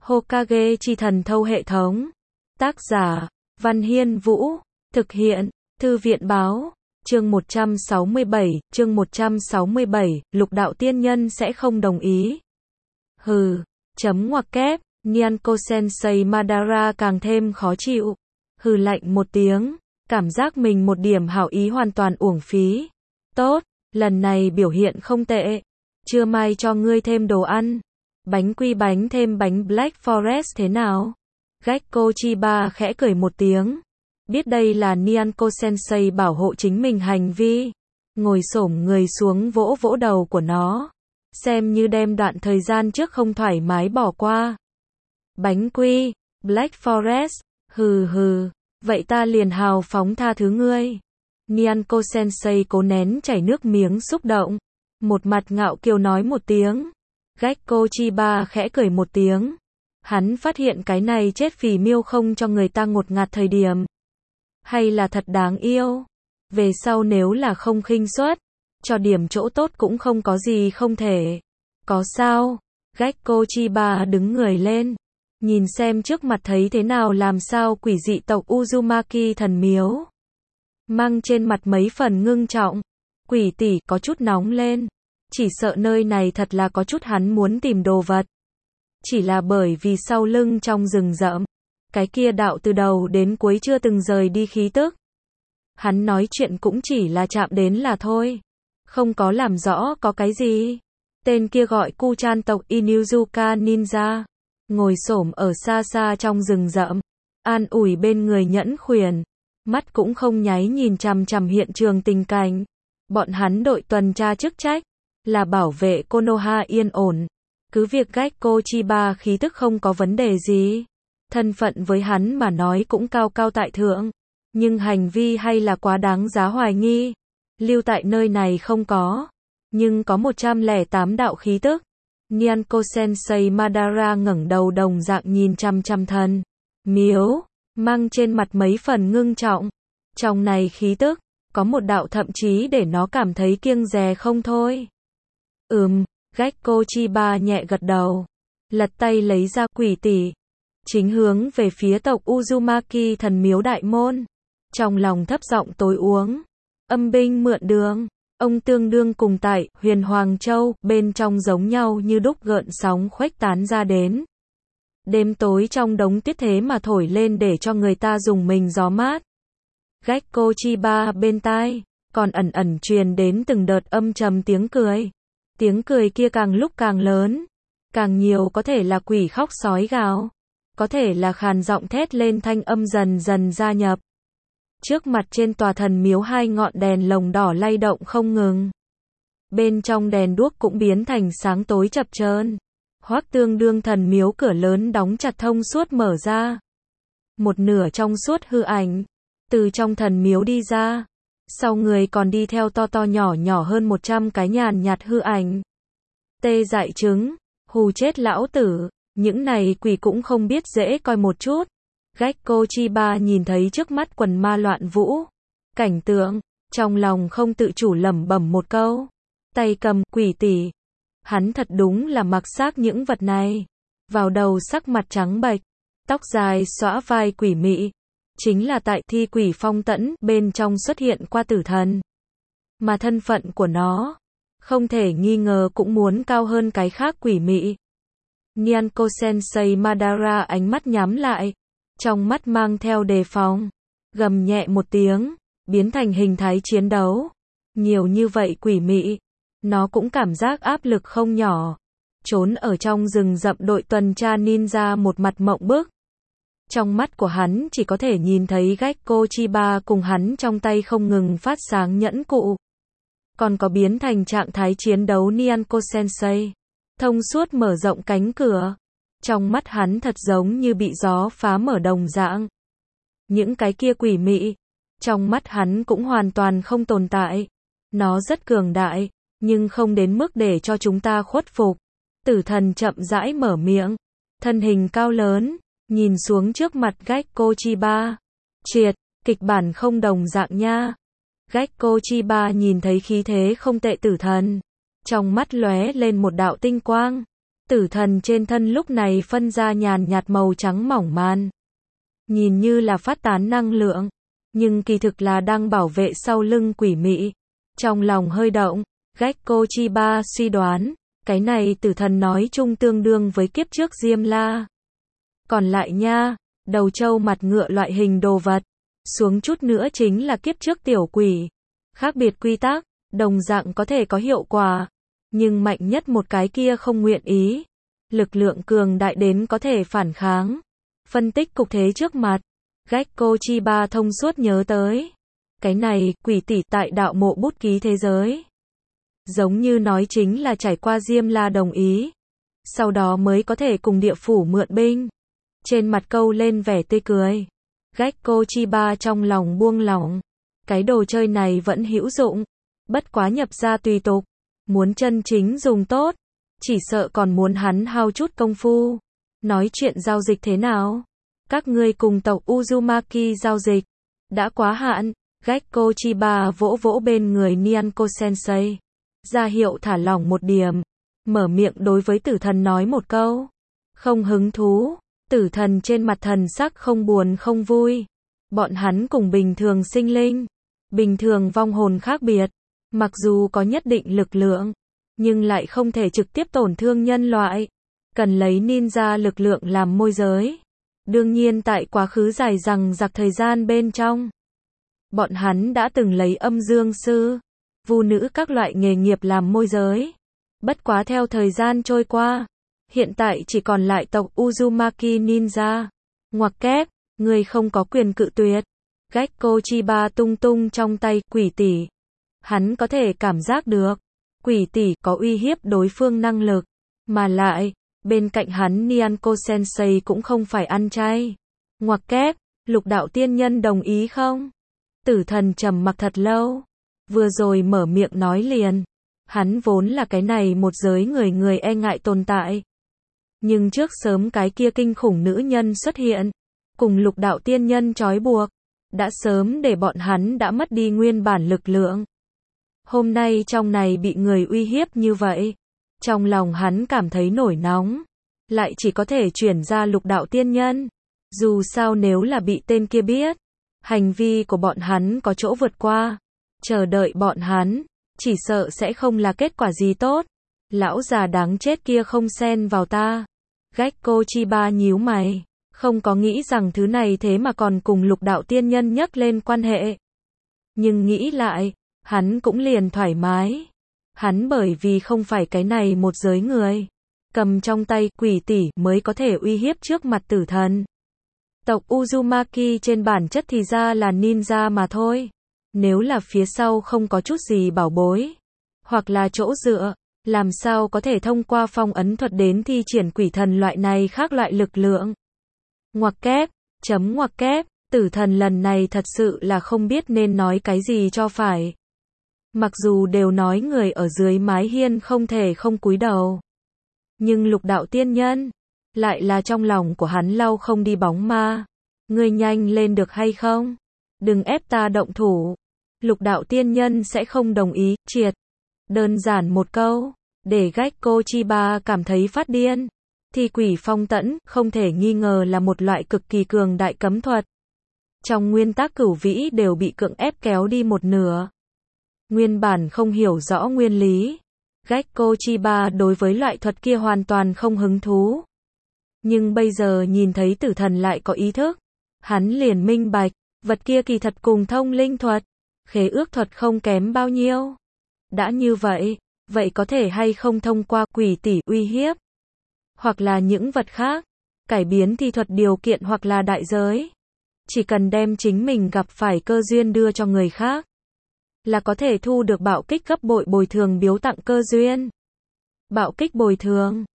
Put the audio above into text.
Hokage chi thần thâu hệ thống. Tác giả, Văn Hiên Vũ. Thực hiện, Thư viện Báo. Chương 167, Lục đạo tiên nhân sẽ không đồng ý. Hừ, chấm ngoặc kép, Nyanko Sensei Madara càng thêm khó chịu. Hừ lạnh một tiếng, cảm giác mình một điểm hảo ý hoàn toàn uổng phí. Tốt, lần này biểu hiện không tệ. Trưa mai cho ngươi thêm đồ ăn. Bánh quy bánh thêm bánh Black Forest thế nào? Gekko Chiba khẽ cười một tiếng. Biết đây là Nyanko Sensei bảo hộ chính mình hành vi. Ngồi xổm người xuống vỗ vỗ đầu của nó. Xem như đem đoạn thời gian trước không thoải mái bỏ qua. Bánh quy, Black Forest, hừ hừ, vậy ta liền hào phóng tha thứ ngươi. Nyanko Sensei cố nén chảy nước miếng xúc động. Một mặt ngạo kiều nói một tiếng. Gekko Chiba khẽ cười một tiếng. Hắn phát hiện cái này chết phì miêu không cho người ta ngột ngạt thời điểm. Hay là thật đáng yêu. Về sau nếu là không khinh suất, cho điểm chỗ tốt cũng không có gì không thể. Có sao? Gekko Chiba đứng người lên. Nhìn xem trước mặt thấy thế nào làm sao quỷ dị tộc Uzumaki thần miếu. Mang trên mặt mấy phần ngưng trọng. Quỷ tỷ có chút nóng lên. Chỉ sợ nơi này thật là có chút hắn muốn tìm đồ vật. Chỉ là bởi vì sau lưng trong rừng rậm, cái kia đạo từ đầu đến cuối chưa từng rời đi khí tức. Hắn nói chuyện cũng chỉ là chạm đến là thôi. Không có làm rõ có cái gì. Tên kia gọi Kuchan tộc Inuzuka Ninja. Ngồi xổm ở xa xa trong rừng rậm. An ủi bên người Nhẫn Khuyển. Mắt cũng không nháy nhìn chằm chằm hiện trường tình cảnh. Bọn hắn đội tuần tra chức trách. Là bảo vệ Konoha yên ổn. Cứ việc Gekko Chiba khí tức không có vấn đề gì. Thân phận với hắn mà nói cũng cao cao tại thượng. Nhưng hành vi hay là quá đáng giá hoài nghi. Lưu tại nơi này không có. Nhưng có 108 đạo khí tức. Nyanko Sensei Madara ngẩng đầu đồng dạng nhìn chằm chằm thần miếu. Mang trên mặt mấy phần ngưng trọng. Trong này khí tức. Có một đạo thậm chí để nó cảm thấy kiêng dè không thôi. Gekko Chiba nhẹ gật đầu. Lật tay lấy ra quỷ tỷ. Chính hướng về phía tộc Uzumaki thần miếu đại môn. Trong lòng thấp giọng tối uống. Âm binh mượn đường. Ông tương đương cùng tại Huyền Hoàng Châu. Bên trong giống nhau như đúc gợn sóng khuếch tán ra đến. Đêm tối trong đống tuyết thế mà thổi lên để cho người ta dùng mình gió mát. Gekko Chiba bên tai. Còn ẩn ẩn truyền đến từng đợt âm trầm tiếng cười. Tiếng cười kia càng lúc càng lớn. Càng nhiều có thể là quỷ khóc sói gào. Có thể là khàn giọng thét lên thanh âm dần dần gia nhập. Trước mặt trên tòa thần miếu hai ngọn đèn lồng đỏ lay động không ngừng. Bên trong đèn đuốc cũng biến thành sáng tối chập chờn. Hoắc tương đương thần miếu cửa lớn đóng chặt thông suốt mở ra. Một nửa trong suốt hư ảnh. Từ trong thần miếu đi ra. Sau người còn đi theo to to nhỏ nhỏ hơn 100 cái nhàn nhạt hư ảnh. Tê dại trứng. Hù chết lão tử. Những này quỷ cũng không biết dễ coi một chút. Gekko Chiba nhìn thấy trước mắt quần ma loạn vũ. Cảnh tượng. Trong lòng không tự chủ lẩm bẩm một câu. Tay cầm quỷ tỷ. Hắn thật đúng là mặc xác những vật này. Vào đầu sắc mặt trắng bệch. Tóc dài xõa vai quỷ mị. Chính là tại thi quỷ phong tẫn bên trong xuất hiện qua tử thần. Mà thân phận của nó. Không thể nghi ngờ cũng muốn cao hơn cái khác quỷ mị. Nyanko Sensei Madara ánh mắt nhắm lại. Trong mắt mang theo đề phòng. Gầm nhẹ một tiếng. Biến thành hình thái chiến đấu. Nhiều như vậy quỷ mị. Nó cũng cảm giác áp lực không nhỏ. Trốn ở trong rừng rậm đội tuần tra ninja một mặt mộng bức. Trong mắt của hắn chỉ có thể nhìn thấy Gekko Chiba cùng hắn trong tay không ngừng phát sáng nhẫn cụ. Còn có biến thành trạng thái chiến đấu Nyanko Sensei. Thông suốt mở rộng cánh cửa. Trong mắt hắn thật giống như bị gió phá mở đồng dạng. Những cái kia quỷ mị. Trong mắt hắn cũng hoàn toàn không tồn tại. Nó rất cường đại. Nhưng không đến mức để cho chúng ta khuất phục. Tử thần chậm rãi mở miệng. Thân hình cao lớn. Nhìn xuống trước mặt Gekko Chiba. Triệt, kịch bản không đồng dạng nha. Gekko Chiba nhìn thấy khí thế không tệ tử thần. Trong mắt lóe lên một đạo tinh quang. Tử thần trên thân lúc này phân ra nhàn nhạt màu trắng mỏng manh. Nhìn như là phát tán năng lượng, nhưng kỳ thực là đang bảo vệ sau lưng quỷ mị. Trong lòng hơi động, Gekko Chiba suy đoán, cái này tử thần nói chung tương đương với kiếp trước Diêm La. Còn lại nha, đầu trâu mặt ngựa loại hình đồ vật, xuống chút nữa chính là kiếp trước tiểu quỷ. Khác biệt quy tắc, đồng dạng có thể có hiệu quả, nhưng mạnh nhất một cái kia không nguyện ý. Lực lượng cường đại đến có thể phản kháng. Phân tích cục thế trước mặt, Gekko Chiba thông suốt nhớ tới. Cái này, quỷ tỷ tại đạo mộ bút ký thế giới. Giống như nói chính là trải qua Diêm La đồng ý. Sau đó mới có thể cùng địa phủ mượn binh. Trên mặt câu lên vẻ tươi cười. Gekko Chiba trong lòng buông lỏng. Cái đồ chơi này vẫn hữu dụng. Bất quá nhập ra tùy tục. Muốn chân chính dùng tốt. Chỉ sợ còn muốn hắn hao chút công phu. Nói chuyện giao dịch thế nào? Các ngươi cùng tộc Uzumaki giao dịch. Đã quá hạn. Gekko Chiba vỗ vỗ bên người Nyanko Sensei. Ra hiệu thả lỏng một điểm. Mở miệng đối với tử thần nói một câu. Không hứng thú. Tử thần trên mặt thần sắc không buồn không vui. Bọn hắn cùng bình thường sinh linh. Bình thường vong hồn khác biệt. Mặc dù có nhất định lực lượng. Nhưng lại không thể trực tiếp tổn thương nhân loại. Cần lấy ninja lực lượng làm môi giới. Đương nhiên tại quá khứ dài rằng giặc thời gian bên trong. Bọn hắn đã từng lấy âm dương sư, vu nữ các loại nghề nghiệp làm môi giới. Bất quá theo thời gian trôi qua, hiện tại chỉ còn lại tộc Uzumaki Ninja. Ngoặc kép, người không có quyền cự tuyệt. Gekko Chiba tung tung trong tay quỷ tỷ. Hắn có thể cảm giác được, quỷ tỷ có uy hiếp đối phương năng lực. Mà lại, bên cạnh hắn Nyanko Sensei cũng không phải ăn chay. Ngoặc kép, Lục đạo tiên nhân đồng ý không? Tử thần trầm mặc thật lâu. Vừa rồi mở miệng nói liền. Hắn vốn là cái này một giới người e ngại tồn tại. Nhưng trước sớm cái kia kinh khủng nữ nhân xuất hiện. Cùng lục đạo tiên nhân trói buộc. Đã sớm để bọn hắn đã mất đi nguyên bản lực lượng. Hôm nay trong này bị người uy hiếp như vậy. Trong lòng hắn cảm thấy nổi nóng. Lại chỉ có thể chuyển ra lục đạo tiên nhân. Dù sao nếu là bị tên kia biết. Hành vi của bọn hắn có chỗ vượt qua. Chờ đợi bọn hắn. Chỉ sợ sẽ không là kết quả gì tốt. Lão già đáng chết kia không xen vào ta. Gekko Chiba nhíu mày. Không có nghĩ rằng thứ này thế mà còn cùng lục đạo tiên nhân nhắc lên quan hệ. Nhưng nghĩ lại. Hắn cũng liền thoải mái. Hắn bởi vì không phải cái này một giới người. Cầm trong tay quỷ tỷ mới có thể uy hiếp trước mặt tử thần. Tộc Uzumaki trên bản chất thì ra là ninja mà thôi. Nếu là phía sau không có chút gì bảo bối, hoặc là chỗ dựa, làm sao có thể thông qua phong ấn thuật đến thi triển quỷ thần loại này khác loại lực lượng. Ngoặc kép, ngoặc kép, tử thần lần này thật sự là không biết nên nói cái gì cho phải. Mặc dù đều nói người ở dưới mái hiên không thể không cúi đầu. Nhưng lục đạo tiên nhân, lại là trong lòng của hắn lau không đi bóng ma. Ngươi nhanh lên được hay không? Đừng ép ta động thủ. Lục đạo tiên nhân sẽ không đồng ý, triệt. Đơn giản một câu, để Gekko Chiba cảm thấy phát điên. Thì quỷ phong tẫn, không thể nghi ngờ là một loại cực kỳ cường đại cấm thuật. Trong nguyên tắc cửu vĩ đều bị cưỡng ép kéo đi một nửa. Nguyên bản không hiểu rõ nguyên lý. Gekko Chiba đối với loại thuật kia hoàn toàn không hứng thú. Nhưng bây giờ nhìn thấy tử thần lại có ý thức. Hắn liền minh bạch, vật kia kỳ thật cùng thông linh thuật, khế ước thuật không kém bao nhiêu. Đã như vậy, vậy có thể hay không thông qua quỷ tỷ uy hiếp, hoặc là những vật khác, cải biến thi thuật điều kiện hoặc là đại giới. Chỉ cần đem chính mình gặp phải cơ duyên đưa cho người khác, là có thể thu được bạo kích gấp bội bồi thường biếu tặng cơ duyên. Bạo kích bồi thường,